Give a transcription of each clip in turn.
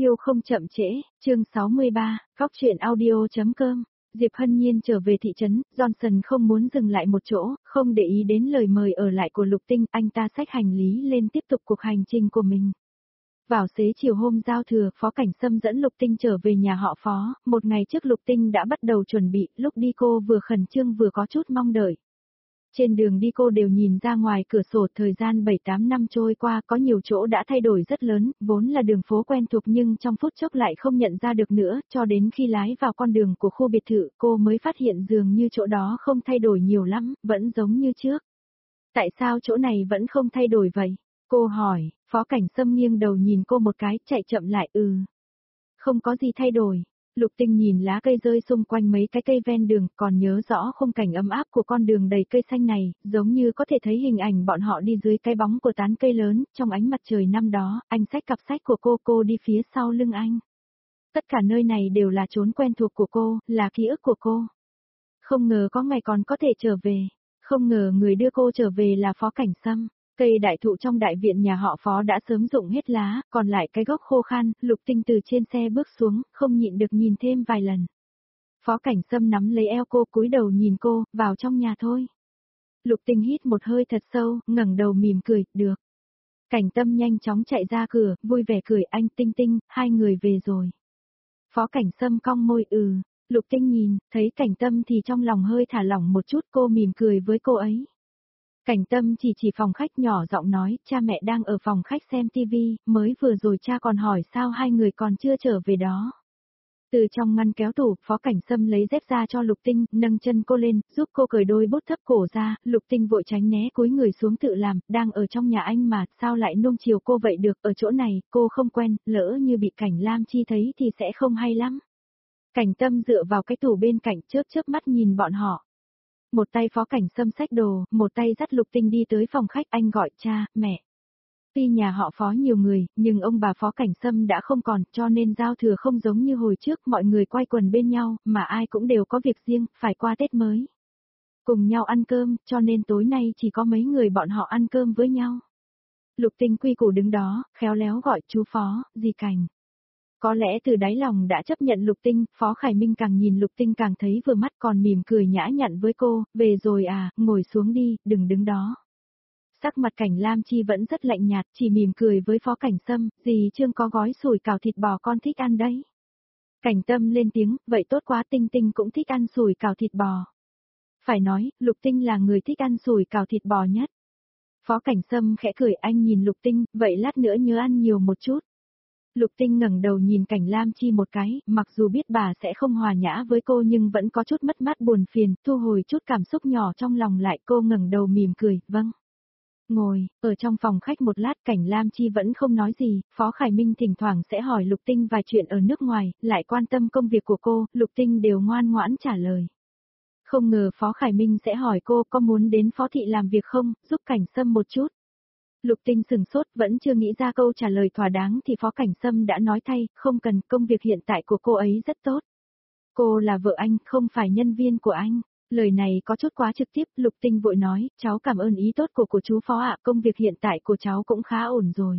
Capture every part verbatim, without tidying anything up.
Yêu không chậm trễ, chương sáu mươi ba, Cóc truyện audio.com. Diệp Hân Nhiên trở về thị trấn, Johnson không muốn dừng lại một chỗ, không để ý đến lời mời ở lại của Lục Tinh, anh ta xách hành lý lên tiếp tục cuộc hành trình của mình. Vào xế chiều hôm giao thừa, Phó Cảnh Sâm dẫn Lục Tinh trở về nhà họ Phó, một ngày trước Lục Tinh đã bắt đầu chuẩn bị, lúc đi cô vừa khẩn trương vừa có chút mong đợi. Trên đường đi cô đều nhìn ra ngoài cửa sổ, thời gian bảy tám năm trôi qua có nhiều chỗ đã thay đổi rất lớn, vốn là đường phố quen thuộc nhưng trong phút chốc lại không nhận ra được nữa, cho đến khi lái vào con đường của khu biệt thự cô mới phát hiện dường như chỗ đó không thay đổi nhiều lắm, vẫn giống như trước. Tại sao chỗ này vẫn không thay đổi vậy? Cô hỏi, Phó Cảnh Sâm nghiêng đầu nhìn cô một cái, chạy chậm lại, ừ. Không có gì thay đổi. Lục Tinh nhìn lá cây rơi xung quanh mấy cái cây ven đường, còn nhớ rõ khung cảnh ấm áp của con đường đầy cây xanh này, giống như có thể thấy hình ảnh bọn họ đi dưới cái bóng của tán cây lớn, trong ánh mặt trời năm đó, anh xách cặp sách của cô, cô đi phía sau lưng anh. Tất cả nơi này đều là chốn quen thuộc của cô, là ký ức của cô. Không ngờ có ngày còn có thể trở về, không ngờ người đưa cô trở về là Phó Cảnh Sâm. Cây đại thụ trong đại viện nhà họ Phó đã sớm rụng hết lá, còn lại cái gốc khô khan, Lục Tinh từ trên xe bước xuống, không nhịn được nhìn thêm vài lần. Phó Cảnh Sâm nắm lấy eo cô, cúi đầu nhìn cô, vào trong nhà thôi. Lục Tinh hít một hơi thật sâu, ngẩng đầu mỉm cười, được. Cảnh Tâm nhanh chóng chạy ra cửa, vui vẻ cười, anh Tinh Tinh, hai người về rồi. Phó Cảnh Sâm cong môi, ừ. Lục Tinh nhìn, thấy Cảnh Tâm thì trong lòng hơi thả lỏng một chút, cô mỉm cười với cô ấy. Cảnh Tâm chỉ chỉ phòng khách, nhỏ giọng nói, cha mẹ đang ở phòng khách xem tivi, mới vừa rồi cha còn hỏi sao hai người còn chưa trở về đó. Từ trong ngăn kéo tủ, Phó Cảnh Sâm lấy dép ra cho Lục Tinh, nâng chân cô lên, giúp cô cởi đôi bốt thấp cổ ra, Lục Tinh vội tránh né cúi người xuống tự làm, đang ở trong nhà anh mà, sao lại nuông chiều cô vậy được, ở chỗ này, cô không quen, lỡ như bị Cảnh Lam Chi thấy thì sẽ không hay lắm. Cảnh Tâm dựa vào cái tủ bên cạnh, chớp chớp mắt nhìn bọn họ. Một tay Phó Cảnh Sâm xách đồ, một tay dắt Lục Tinh đi tới phòng khách, anh gọi cha, mẹ. Tuy nhà họ Phó nhiều người, nhưng ông bà Phó Cảnh Sâm đã không còn, cho nên giao thừa không giống như hồi trước, mọi người quay quần bên nhau, mà ai cũng đều có việc riêng, phải qua Tết mới. Cùng nhau ăn cơm, cho nên tối nay chỉ có mấy người bọn họ ăn cơm với nhau. Lục Tinh quy củ đứng đó, khéo léo gọi chú Phó, dì Cảnh. Có lẽ từ đáy lòng đã chấp nhận Lục Tinh, Phó Khải Minh càng nhìn Lục Tinh càng thấy vừa mắt, còn mỉm cười nhã nhặn với cô, về rồi à, ngồi xuống đi, đừng đứng đó. Sắc mặt Cảnh Lam Chi vẫn rất lạnh nhạt, chỉ mỉm cười với Phó Cảnh Sâm, dì Trương có gói sủi cảo thịt bò con thích ăn đấy. Cảnh Tâm lên tiếng, vậy tốt quá, Tinh Tinh cũng thích ăn sủi cảo thịt bò. Phải nói, Lục Tinh là người thích ăn sủi cảo thịt bò nhất. Phó Cảnh Sâm khẽ cười, anh nhìn Lục Tinh, vậy lát nữa nhớ ăn nhiều một chút. Lục Tinh ngẩng đầu nhìn Cảnh Lam Chi một cái, mặc dù biết bà sẽ không hòa nhã với cô nhưng vẫn có chút mất mát buồn phiền, thu hồi chút cảm xúc nhỏ trong lòng lại, cô ngẩng đầu mỉm cười, vâng. Ngồi, ở trong phòng khách một lát, Cảnh Lam Chi vẫn không nói gì, Phó Khải Minh thỉnh thoảng sẽ hỏi Lục Tinh vài chuyện ở nước ngoài, lại quan tâm công việc của cô, Lục Tinh đều ngoan ngoãn trả lời. Không ngờ Phó Khải Minh sẽ hỏi cô có muốn đến Phó Thị làm việc không, giúp Cảnh Sâm một chút. Lục Tinh sừng sốt, vẫn chưa nghĩ ra câu trả lời thỏa đáng thì Phó Cảnh Sâm đã nói thay, không cần, công việc hiện tại của cô ấy rất tốt. Cô là vợ anh, không phải nhân viên của anh. Lời này có chút quá trực tiếp, Lục Tinh vội nói, cháu cảm ơn ý tốt của của chú Phó ạ, công việc hiện tại của cháu cũng khá ổn rồi.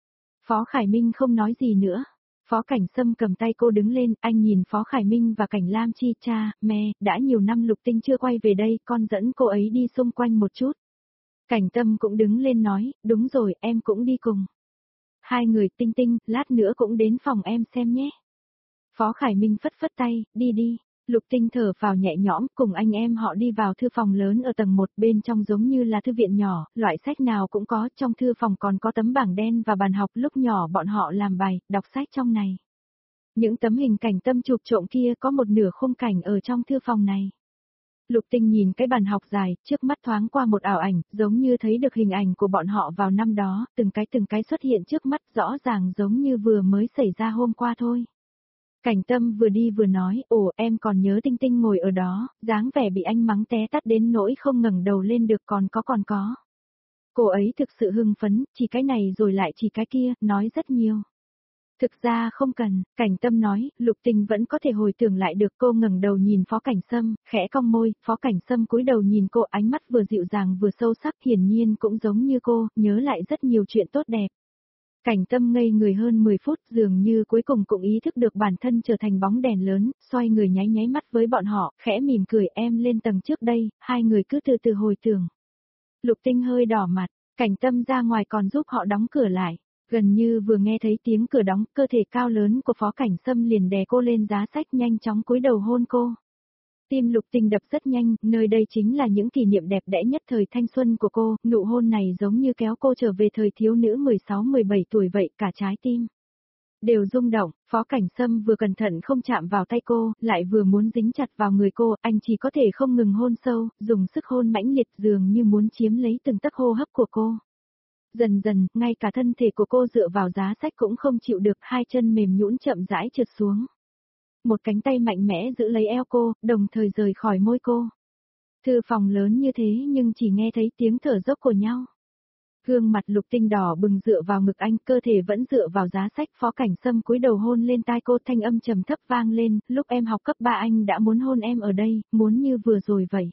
Phó Khải Minh không nói gì nữa. Phó Cảnh Sâm cầm tay cô đứng lên, anh nhìn Phó Khải Minh và Cảnh Lam Chi, cha, mẹ, đã nhiều năm Lục Tinh chưa quay về đây, con dẫn cô ấy đi xung quanh một chút. Cảnh Tâm cũng đứng lên nói, đúng rồi, em cũng đi cùng. Hai người, Tinh Tinh, lát nữa cũng đến phòng em xem nhé. Phó Khải Minh phất phất tay, đi đi. Lục Tinh thở vào nhẹ nhõm, cùng anh em họ đi vào thư phòng lớn ở tầng một, bên trong giống như là thư viện nhỏ, loại sách nào cũng có, trong thư phòng còn có tấm bảng đen và bàn học, lúc nhỏ bọn họ làm bài, đọc sách trong này. Những tấm hình Cảnh Tâm chụp trộm kia có một nửa khung cảnh ở trong thư phòng này. Lục Tinh nhìn cái bàn học dài, trước mắt thoáng qua một ảo ảnh, giống như thấy được hình ảnh của bọn họ vào năm đó, từng cái từng cái xuất hiện trước mắt, rõ ràng giống như vừa mới xảy ra hôm qua thôi. Cảnh Tâm vừa đi vừa nói, ồ em còn nhớ Tinh Tinh ngồi ở đó, dáng vẻ bị anh mắng té tát đến nỗi không ngẩng đầu lên được, còn có còn có. Cô ấy thực sự hưng phấn, chỉ cái này rồi lại chỉ cái kia, nói rất nhiều. Thực ra không cần, Cảnh Tâm nói, Lục Tinh vẫn có thể hồi tưởng lại được. Cô ngẩng đầu nhìn Phó Cảnh Sâm, khẽ cong môi, Phó Cảnh Sâm cúi đầu nhìn cô, ánh mắt vừa dịu dàng vừa sâu sắc, hiển nhiên cũng giống như cô, nhớ lại rất nhiều chuyện tốt đẹp. Cảnh Tâm ngây người hơn mười phút, dường như cuối cùng cũng ý thức được bản thân trở thành bóng đèn lớn, xoay người nháy nháy mắt với bọn họ, khẽ mỉm cười, em lên tầng trước đây, hai người cứ từ từ hồi tưởng. Lục Tinh hơi đỏ mặt, Cảnh Tâm ra ngoài còn giúp họ đóng cửa lại. Gần như vừa nghe thấy tiếng cửa đóng, cơ thể cao lớn của Phó Cảnh Sâm liền đè cô lên giá sách, nhanh chóng cúi đầu hôn cô. Tim Lục Tinh đập rất nhanh, nơi đây chính là những kỷ niệm đẹp đẽ nhất thời thanh xuân của cô, nụ hôn này giống như kéo cô trở về thời thiếu nữ mười sáu mười bảy tuổi vậy, cả trái tim đều rung động. Phó Cảnh Sâm vừa cẩn thận không chạm vào tay cô, lại vừa muốn dính chặt vào người cô, anh chỉ có thể không ngừng hôn sâu, dùng sức hôn mãnh liệt, dường như muốn chiếm lấy từng tấc hô hấp của cô. Dần dần, ngay cả thân thể của cô dựa vào giá sách cũng không chịu được, hai chân mềm nhũn chậm rãi trượt xuống. Một cánh tay mạnh mẽ giữ lấy eo cô, đồng thời rời khỏi môi cô. Thư phòng lớn như thế nhưng chỉ nghe thấy tiếng thở dốc của nhau. Gương mặt Lục Tinh đỏ bừng dựa vào ngực anh, cơ thể vẫn dựa vào giá sách. Phó Cảnh Sâm cúi đầu hôn lên tai cô, thanh âm trầm thấp vang lên, lúc em học cấp ba anh đã muốn hôn em ở đây, muốn như vừa rồi vậy.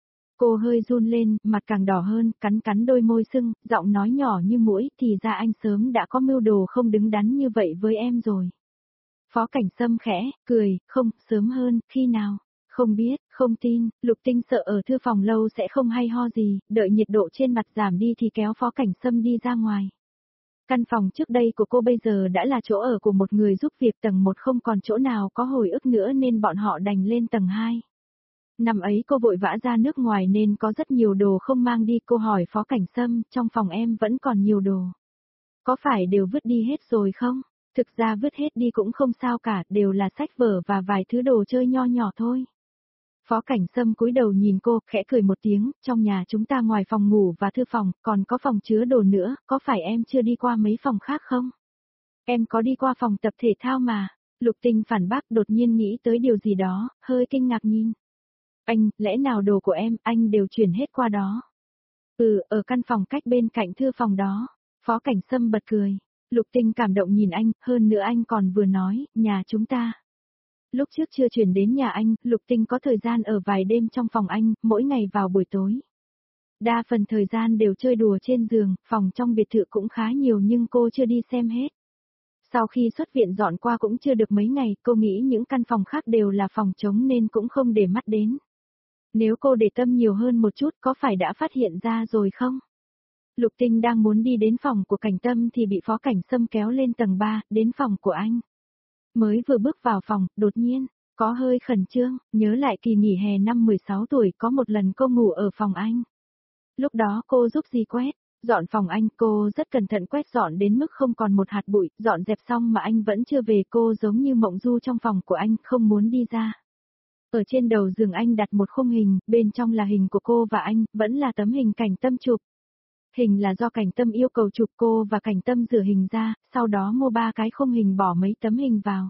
Cô hơi run lên, mặt càng đỏ hơn, cắn cắn đôi môi sưng, giọng nói nhỏ như muỗi, thì ra anh sớm đã có mưu đồ không đứng đắn như vậy với em rồi. Phó Cảnh Sâm khẽ, cười, không, sớm hơn, khi nào? Không biết, không tin, Lục Tinh sợ ở thư phòng lâu sẽ không hay ho gì, đợi nhiệt độ trên mặt giảm đi thì kéo Phó Cảnh Sâm đi ra ngoài. Căn phòng trước đây của cô bây giờ đã là chỗ ở của một người giúp việc, tầng một không còn chỗ nào có hồi ức nữa nên bọn họ đành lên tầng hai. Năm ấy cô vội vã ra nước ngoài nên có rất nhiều đồ không mang đi, cô hỏi Phó Cảnh Sâm, trong phòng em vẫn còn nhiều đồ. Có phải đều vứt đi hết rồi không? Thực ra vứt hết đi cũng không sao cả, đều là sách vở và vài thứ đồ chơi nho nhỏ thôi. Phó Cảnh Sâm cúi đầu nhìn cô, khẽ cười một tiếng, trong nhà chúng ta ngoài phòng ngủ và thư phòng, còn có phòng chứa đồ nữa, có phải em chưa đi qua mấy phòng khác không? Em có đi qua phòng tập thể thao mà. Lục Tinh phản bác, đột nhiên nghĩ tới điều gì đó, hơi kinh ngạc nhìn. Anh, lẽ nào đồ của em, anh đều chuyển hết qua đó? Ừ, ở căn phòng cách bên cạnh thư phòng đó. Phó Cảnh Sâm bật cười. Lục Tinh cảm động nhìn anh, hơn nữa anh còn vừa nói, nhà chúng ta. Lúc trước chưa chuyển đến nhà anh, Lục Tinh có thời gian ở vài đêm trong phòng anh, mỗi ngày vào buổi tối. Đa phần thời gian đều chơi đùa trên giường, phòng trong biệt thự cũng khá nhiều nhưng cô chưa đi xem hết. Sau khi xuất viện dọn qua cũng chưa được mấy ngày, cô nghĩ những căn phòng khác đều là phòng trống nên cũng không để mắt đến. Nếu cô để tâm nhiều hơn một chút có phải đã phát hiện ra rồi không? Lục Tinh đang muốn đi đến phòng của Cảnh Tâm thì bị Phó Cảnh Sâm kéo lên tầng ba, đến phòng của anh. Mới vừa bước vào phòng, đột nhiên, có hơi khẩn trương, nhớ lại kỳ nghỉ hè năm mười sáu tuổi có một lần cô ngủ ở phòng anh. Lúc đó cô giúp dì quét, dọn phòng anh, cô rất cẩn thận quét dọn đến mức không còn một hạt bụi, dọn dẹp xong mà anh vẫn chưa về, cô giống như mộng du trong phòng của anh, không muốn đi ra. Ở trên đầu giường anh đặt một khung hình, bên trong là hình của cô và anh, vẫn là tấm hình Cảnh Tâm chụp. Hình là do Cảnh Tâm yêu cầu chụp, cô và Cảnh Tâm rửa hình ra, sau đó mua ba cái khung hình bỏ mấy tấm hình vào.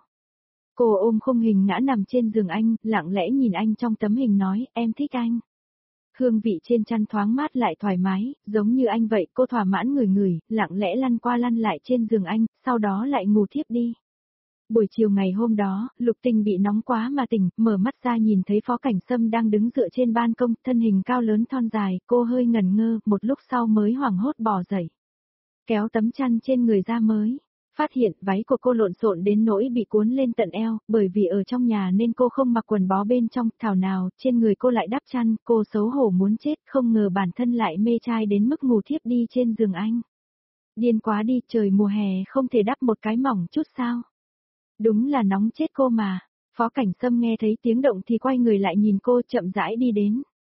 Cô ôm khung hình ngã nằm trên giường anh, lặng lẽ nhìn anh trong tấm hình nói, em thích anh. Hương vị trên chăn thoáng mát lại thoải mái, giống như anh vậy, cô thỏa mãn ngửi ngửi, lặng lẽ lăn qua lăn lại trên giường anh, sau đó lại ngủ thiếp đi. Buổi chiều ngày hôm đó, Lục Tinh bị nóng quá mà tỉnh, mở mắt ra nhìn thấy Phó Cảnh Sâm đang đứng dựa trên ban công, thân hình cao lớn thon dài, cô hơi ngẩn ngơ, một lúc sau mới hoảng hốt bò dậy. Kéo tấm chăn trên người ra mới phát hiện váy của cô lộn xộn đến nỗi bị cuốn lên tận eo, bởi vì ở trong nhà nên cô không mặc quần bó bên trong, thảo nào, trên người cô lại đắp chăn, cô xấu hổ muốn chết, không ngờ bản thân lại mê trai đến mức ngủ thiếp đi trên giường anh. Điên quá đi, trời mùa hè không thể đắp một cái mỏng chút sao? Đúng là nóng chết cô mà. Phó Cảnh Sâm nghe thấy tiếng động thì quay người lại nhìn cô, chậm rãi đi đến.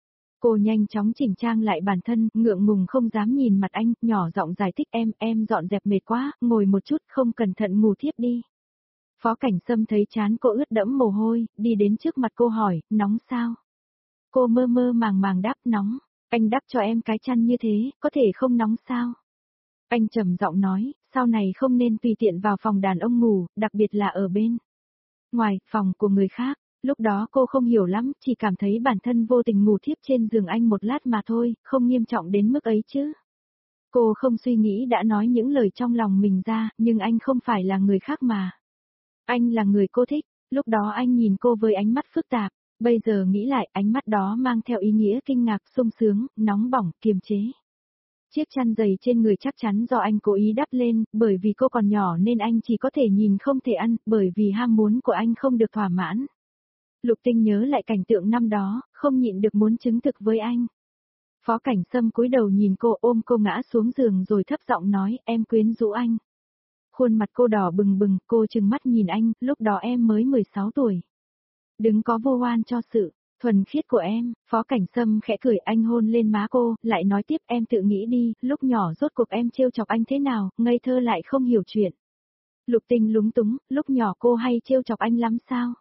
Cô nhanh chóng chỉnh trang lại bản thân, ngượng ngùng không dám nhìn mặt anh, nhỏ giọng giải thích, em, em dọn dẹp mệt quá, ngồi một chút, không cẩn thận ngủ thiếp đi. Phó Cảnh Sâm thấy trán cô ướt đẫm mồ hôi, đi đến trước mặt cô hỏi, nóng sao? Cô mơ mơ màng màng đáp, nóng. Anh đắp cho em cái chăn như thế, có thể không nóng sao? Anh trầm giọng nói, sau này không nên tùy tiện vào phòng đàn ông ngủ, đặc biệt là ở bên ngoài, phòng của người khác. Lúc đó cô không hiểu lắm, chỉ cảm thấy bản thân vô tình ngủ thiếp trên giường anh một lát mà thôi, không nghiêm trọng đến mức ấy chứ. Cô không suy nghĩ đã nói những lời trong lòng mình ra, nhưng anh không phải là người khác mà. Anh là người cô thích, lúc đó anh nhìn cô với ánh mắt phức tạp, bây giờ nghĩ lại ánh mắt đó mang theo ý nghĩa kinh ngạc, sung sướng, nóng bỏng, kiềm chế. Chiếc chăn dày trên người chắc chắn do anh cố ý đắp lên, bởi vì cô còn nhỏ nên anh chỉ có thể nhìn không thể ăn, bởi vì ham muốn của anh không được thỏa mãn. Lục Tinh nhớ lại cảnh tượng năm đó, không nhịn được muốn chứng thực với anh. Phó Cảnh Sâm cúi đầu nhìn cô, ôm cô ngã xuống giường rồi thấp giọng nói, em quyến rũ anh. Khuôn mặt cô đỏ bừng bừng, cô trừng mắt nhìn anh, lúc đó em mới mười sáu tuổi. Đừng có vô oan cho sự thuần khiết của em. Phó Cảnh Sâm khẽ cười, anh hôn lên má cô, lại nói tiếp, em tự nghĩ đi, lúc nhỏ rốt cuộc em trêu chọc anh thế nào, ngây thơ lại không hiểu chuyện. Lục Tinh lúng túng, lúc nhỏ cô hay trêu chọc anh lắm sao?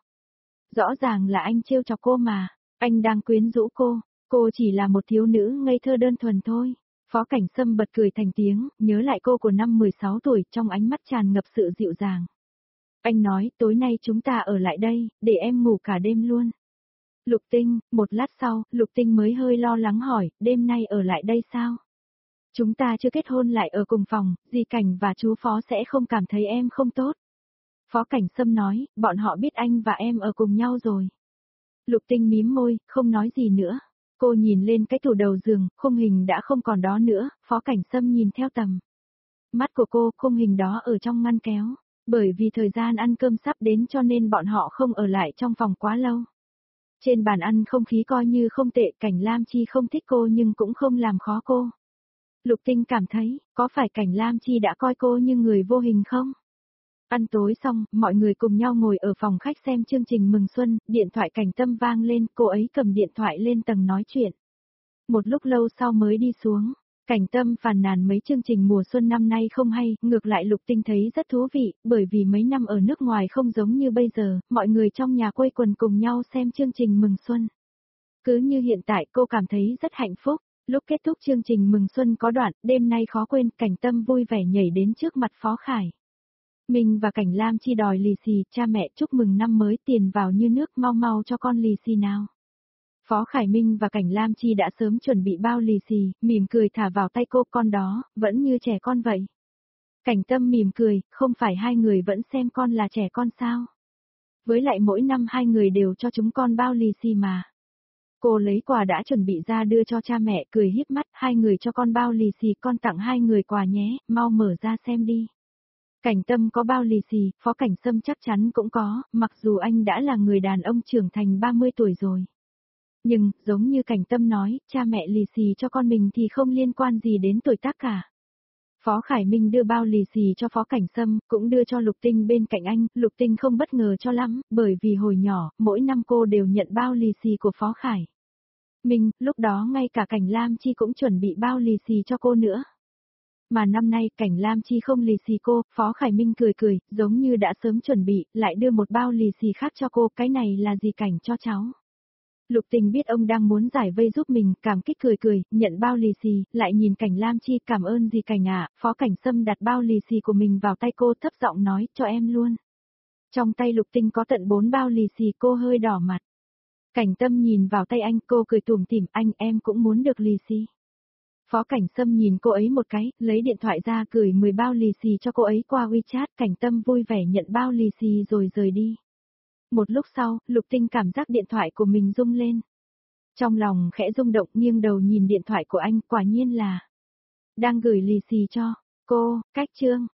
Rõ ràng là anh trêu chọc cô mà, anh đang quyến rũ cô, cô chỉ là một thiếu nữ ngây thơ đơn thuần thôi. Phó Cảnh Sâm bật cười thành tiếng, nhớ lại cô của năm mười sáu tuổi, trong ánh mắt tràn ngập sự dịu dàng. Anh nói, tối nay chúng ta ở lại đây, để em ngủ cả đêm luôn. Lục Tinh, một lát sau, Lục Tinh mới hơi lo lắng hỏi, đêm nay ở lại đây sao? Chúng ta chưa kết hôn lại ở cùng phòng, dì Cảnh và chú Phó sẽ không cảm thấy em không tốt. Phó Cảnh Sâm nói, bọn họ biết anh và em ở cùng nhau rồi. Lục Tinh mím môi, không nói gì nữa. Cô nhìn lên cái tủ đầu giường, khung hình đã không còn đó nữa, Phó Cảnh Sâm nhìn theo tầm mắt của cô, khung hình đó ở trong ngăn kéo. Bởi vì thời gian ăn cơm sắp đến cho nên bọn họ không ở lại trong phòng quá lâu. Trên bàn ăn không khí coi như không tệ, Cảnh Lam Chi không thích cô nhưng cũng không làm khó cô. Lục Tinh cảm thấy, có phải Cảnh Lam Chi đã coi cô như người vô hình không? Ăn tối xong, mọi người cùng nhau ngồi ở phòng khách xem chương trình mừng xuân, điện thoại Cảnh Tâm vang lên, cô ấy cầm điện thoại lên tầng nói chuyện. Một lúc lâu sau mới đi xuống, Cảnh Tâm phàn nàn mấy chương trình mùa xuân năm nay không hay, ngược lại Lục Tinh thấy rất thú vị, bởi vì mấy năm ở nước ngoài không giống như bây giờ, mọi người trong nhà quây quần cùng nhau xem chương trình mừng xuân. Cứ như hiện tại cô cảm thấy rất hạnh phúc, lúc kết thúc chương trình mừng xuân có đoạn, đêm nay khó quên, Cảnh Tâm vui vẻ nhảy đến trước mặt Phó Khải. Mình và Cảnh Lam Chi đòi lì xì, cha mẹ chúc mừng năm mới, tiền vào như nước, mau mau cho con lì xì nào. Phó Khải Minh và Cảnh Lam Chi đã sớm chuẩn bị bao lì xì, mỉm cười thả vào tay cô, con đó, vẫn như trẻ con vậy. Cảnh Tâm mỉm cười, không phải hai người vẫn xem con là trẻ con sao? Với lại mỗi năm hai người đều cho chúng con bao lì xì mà. Cô lấy quà đã chuẩn bị ra đưa cho cha mẹ, cười híp mắt, hai người cho con bao lì xì, con tặng hai người quà nhé, mau mở ra xem đi. Cảnh Tâm có bao lì xì, Phó Cảnh Sâm chắc chắn cũng có, mặc dù anh đã là người đàn ông trưởng thành ba mươi tuổi rồi. Nhưng, giống như Cảnh Tâm nói, cha mẹ lì xì cho con mình thì không liên quan gì đến tuổi tác cả. Phó Khải Minh đưa bao lì xì cho Phó Cảnh Sâm, cũng đưa cho Lục Tinh bên cạnh anh, Lục Tinh không bất ngờ cho lắm, bởi vì hồi nhỏ, mỗi năm cô đều nhận bao lì xì của Phó Khải Minh, lúc đó ngay cả Cảnh Lam Chi cũng chuẩn bị bao lì xì cho cô nữa. Mà năm nay, Cảnh Lam Chi không lì xì cô, Phó Khải Minh cười cười, giống như đã sớm chuẩn bị, lại đưa một bao lì xì khác cho cô, cái này là gì Cảnh cho cháu. Lục Tình biết ông đang muốn giải vây giúp mình, cảm kích cười cười, nhận bao lì xì, lại nhìn Cảnh Lam Chi, cảm ơn gì Cảnh ạ, Phó Cảnh Sâm đặt bao lì xì của mình vào tay cô, thấp giọng nói, cho em luôn. Trong tay Lục Tinh có tận bốn bao lì xì, cô hơi đỏ mặt. Cảnh Tâm nhìn vào tay anh, cô cười tủm tỉm, anh em cũng muốn được lì xì. Phó Cảnh Sâm nhìn cô ấy một cái, lấy điện thoại ra gửi mười bao lì xì cho cô ấy qua WeChat, Cảnh Tâm vui vẻ nhận bao lì xì rồi rời đi. Một lúc sau, Lục Tinh cảm giác điện thoại của mình rung lên. Trong lòng khẽ rung động, nghiêng đầu nhìn điện thoại của anh, quả nhiên là đang gửi lì xì cho cô, cách chương.